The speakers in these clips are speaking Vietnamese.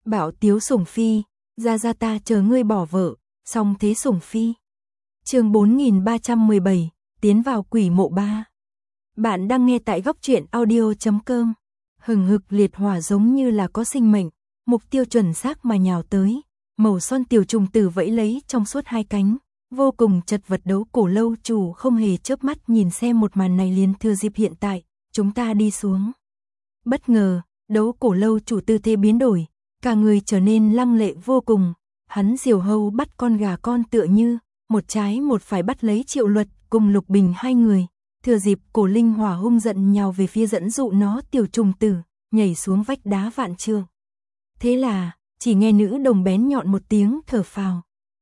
Bảo Tiếu Sủng Phi, ra ta chờ ngươi bỏ vợ, song thế Sủng Phi. Chương 4317, tiến vào quỷ mộ 3. Bạn đang nghe tại góc truyện audio.com. Hừng hực liệt hỏa giống như là có sinh mệnh, mục tiêu chuẩn xác mà nhào tới. Màu son tiểu trùng tử vẫy lấy trong suốt hai cánh, vô cùng chật vật. Đấu Cổ lâu chủ không hề chớp mắt nhìn xem một màn này, liền thừa dịp hiện tại, chúng ta đi xuống. Bất ngờ, Đấu Cổ lâu chủ tư thế biến đổi, cả người trở nên lăng lệ vô cùng. Hắn diều hâu bắt con gà con tựa như một trái một phải bắt lấy Triệu Luật cùng Lục Bình hai người, thừa dịp Cổ Linh Hỏa hung giận nhào về phía dẫn dụ nó tiểu trùng tử, nhảy xuống vách đá vạn trượng. Thế là, chỉ nghe nữ đồng bén nhọn một tiếng thở phào.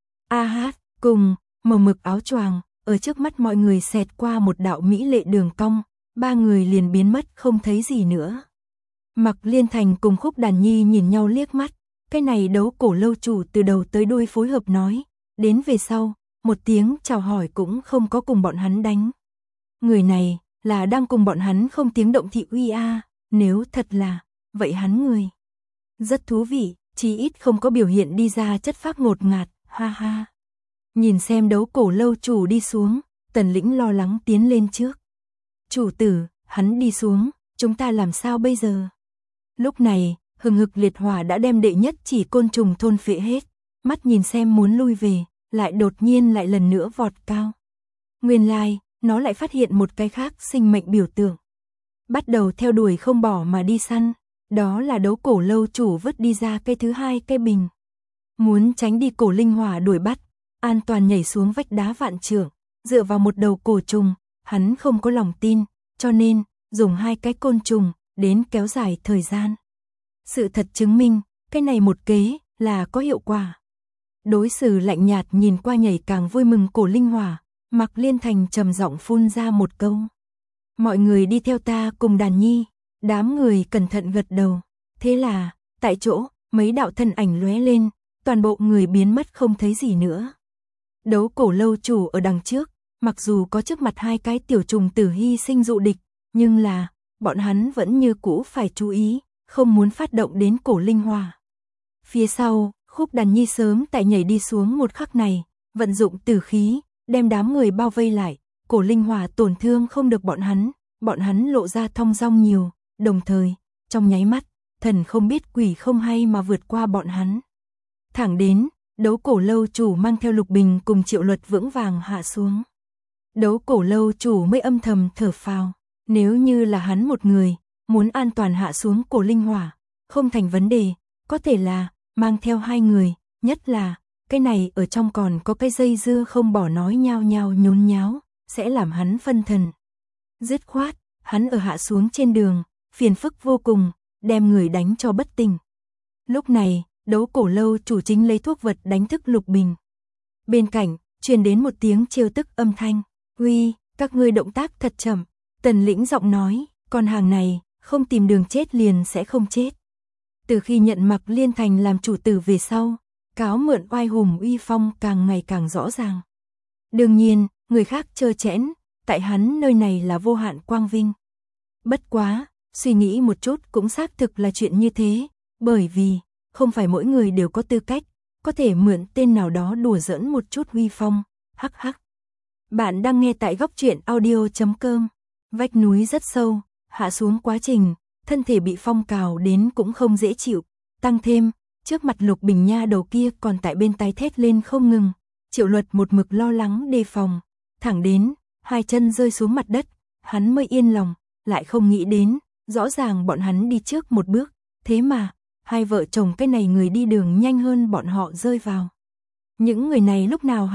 A hát, cùng, màu mực áo choàng, ở trước mắt mọi người xẹt qua một đạo mỹ lệ đường cong, ba người liền biến mất không thấy gì nữa. Mặc Liên Thành cùng Khúc Đàn Nhi nhìn nhau liếc mắt, cái này Đấu Cổ lâu chủ từ đầu tới đuôi phối hợp nói, đến về sau, một tiếng chào hỏi cũng không có cùng bọn hắn đánh. Người này, là đang cùng bọn hắn không tiếng động thị uy a, nếu thật là, vậy hắn người. Rất thú vị, chí ít không có biểu hiện đi ra chất phác ngột ngạt, ha ha. Nhìn xem Đấu Cổ lâu chủ đi xuống, Tần Lĩnh lo lắng tiến lên trước. Chủ tử, hắn đi xuống, chúng ta làm sao bây giờ? Lúc này, hừng hực liệt hỏa đã đem đệ nhất chỉ côn trùng thôn phệ hết, mắt nhìn xem muốn lui về, lại đột nhiên lại lần nữa vọt cao. Nguyên lai, nó lại phát hiện một cái khác sinh mệnh biểu tượng. Bắt đầu theo đuổi không bỏ mà đi săn, đó là Đấu Cổ lâu chủ vứt đi ra cây thứ hai cây bình. Muốn tránh đi Cổ Linh Hỏa đuổi bắt, an toàn nhảy xuống vách đá vạn trượng, dựa vào một đầu cổ trùng, hắn không có lòng tin, cho nên, dùng hai cái côn trùng, đến kéo dài thời gian. Sự thật chứng minh, cái này một kế, là có hiệu quả. Đối xử lạnh nhạt nhìn qua nhảy càng vui mừng Cổ Linh Hỏa, Mặc Liên Thành trầm giọng phun ra một câu. Mọi người đi theo ta cùng Đàn Nhi, đám người cẩn thận gật đầu. Thế là, tại chỗ, mấy đạo thân ảnh lóe lên, toàn bộ người biến mất không thấy gì nữa. Đấu Cổ lâu chủ ở đằng trước, mặc dù có trước mặt hai cái tiểu trùng tử hy sinh dụ địch, nhưng là, bọn hắn vẫn như cũ phải chú ý, không muốn phát động đến Cổ Linh Hỏa. Phía sau, Khúc Đàn Nhi sớm tại nhảy đi xuống một khắc này, vận dụng tử khí, đem đám người bao vây lại, Cổ Linh Hỏa tổn thương không được bọn hắn lộ ra thong dong nhiều, đồng thời, trong nháy mắt, thần không biết quỷ không hay mà vượt qua bọn hắn. Thẳng đến, Đấu Cổ lâu chủ mang theo Lục Bình cùng Triệu Luật vững vàng hạ xuống. Đấu Cổ lâu chủ mới âm thầm thở phào, nếu như là hắn một người, muốn an toàn hạ xuống Cổ Linh Hỏa, không thành vấn đề, có thể là, mang theo hai người, nhất là, cái này ở trong còn có cái dây dưa không bỏ nói nhao nhao nhốn nháo, sẽ làm hắn phân thần. Dứt khoát, hắn ở hạ xuống trên đường, phiền phức vô cùng, đem người đánh cho bất tỉnh. Lúc này, Đấu Cổ lâu chủ chính lấy thuốc vật đánh thức Lục Bình. Bên cạnh, truyền đến một tiếng trêu tức âm thanh, "Uy, các ngươi động tác thật chậm." Tần Lĩnh giọng nói, "Con hàng này, không tìm đường chết liền sẽ không chết." Từ khi nhận Mặc Liên Thành làm chủ tử về sau, cáo mượn oai hùng uy phong càng ngày càng rõ ràng. Đương nhiên, người khác trơ trẽn, tại hắn nơi này là vô hạn quang vinh. Bất quá, suy nghĩ một chút cũng xác thực là chuyện như thế, bởi vì, không phải mỗi người đều có tư cách, có thể mượn tên nào đó đùa giỡn một chút uy phong, hắc hắc. Bạn đang nghe tại góc truyện audio.com. Vách núi rất sâu, hạ xuống quá trình, thân thể bị phong cào đến cũng không dễ chịu, tăng thêm, trước mặt Lục Bình nha đầu kia còn tại bên tai thét lên không ngừng, Triệu Luật một mực lo lắng đề phòng, thẳng đến, hai chân rơi xuống mặt đất, hắn mới yên lòng, lại không nghĩ đến, rõ ràng bọn hắn đi trước một bước, thế mà, hai vợ chồng cái này người đi đường nhanh hơn bọn họ rơi vào. Những người này lúc nào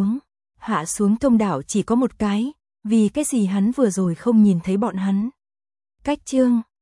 hạ xuống thông đạo chỉ có một cái, vì cái gì hắn vừa rồi không nhìn thấy bọn hắn. Cách chương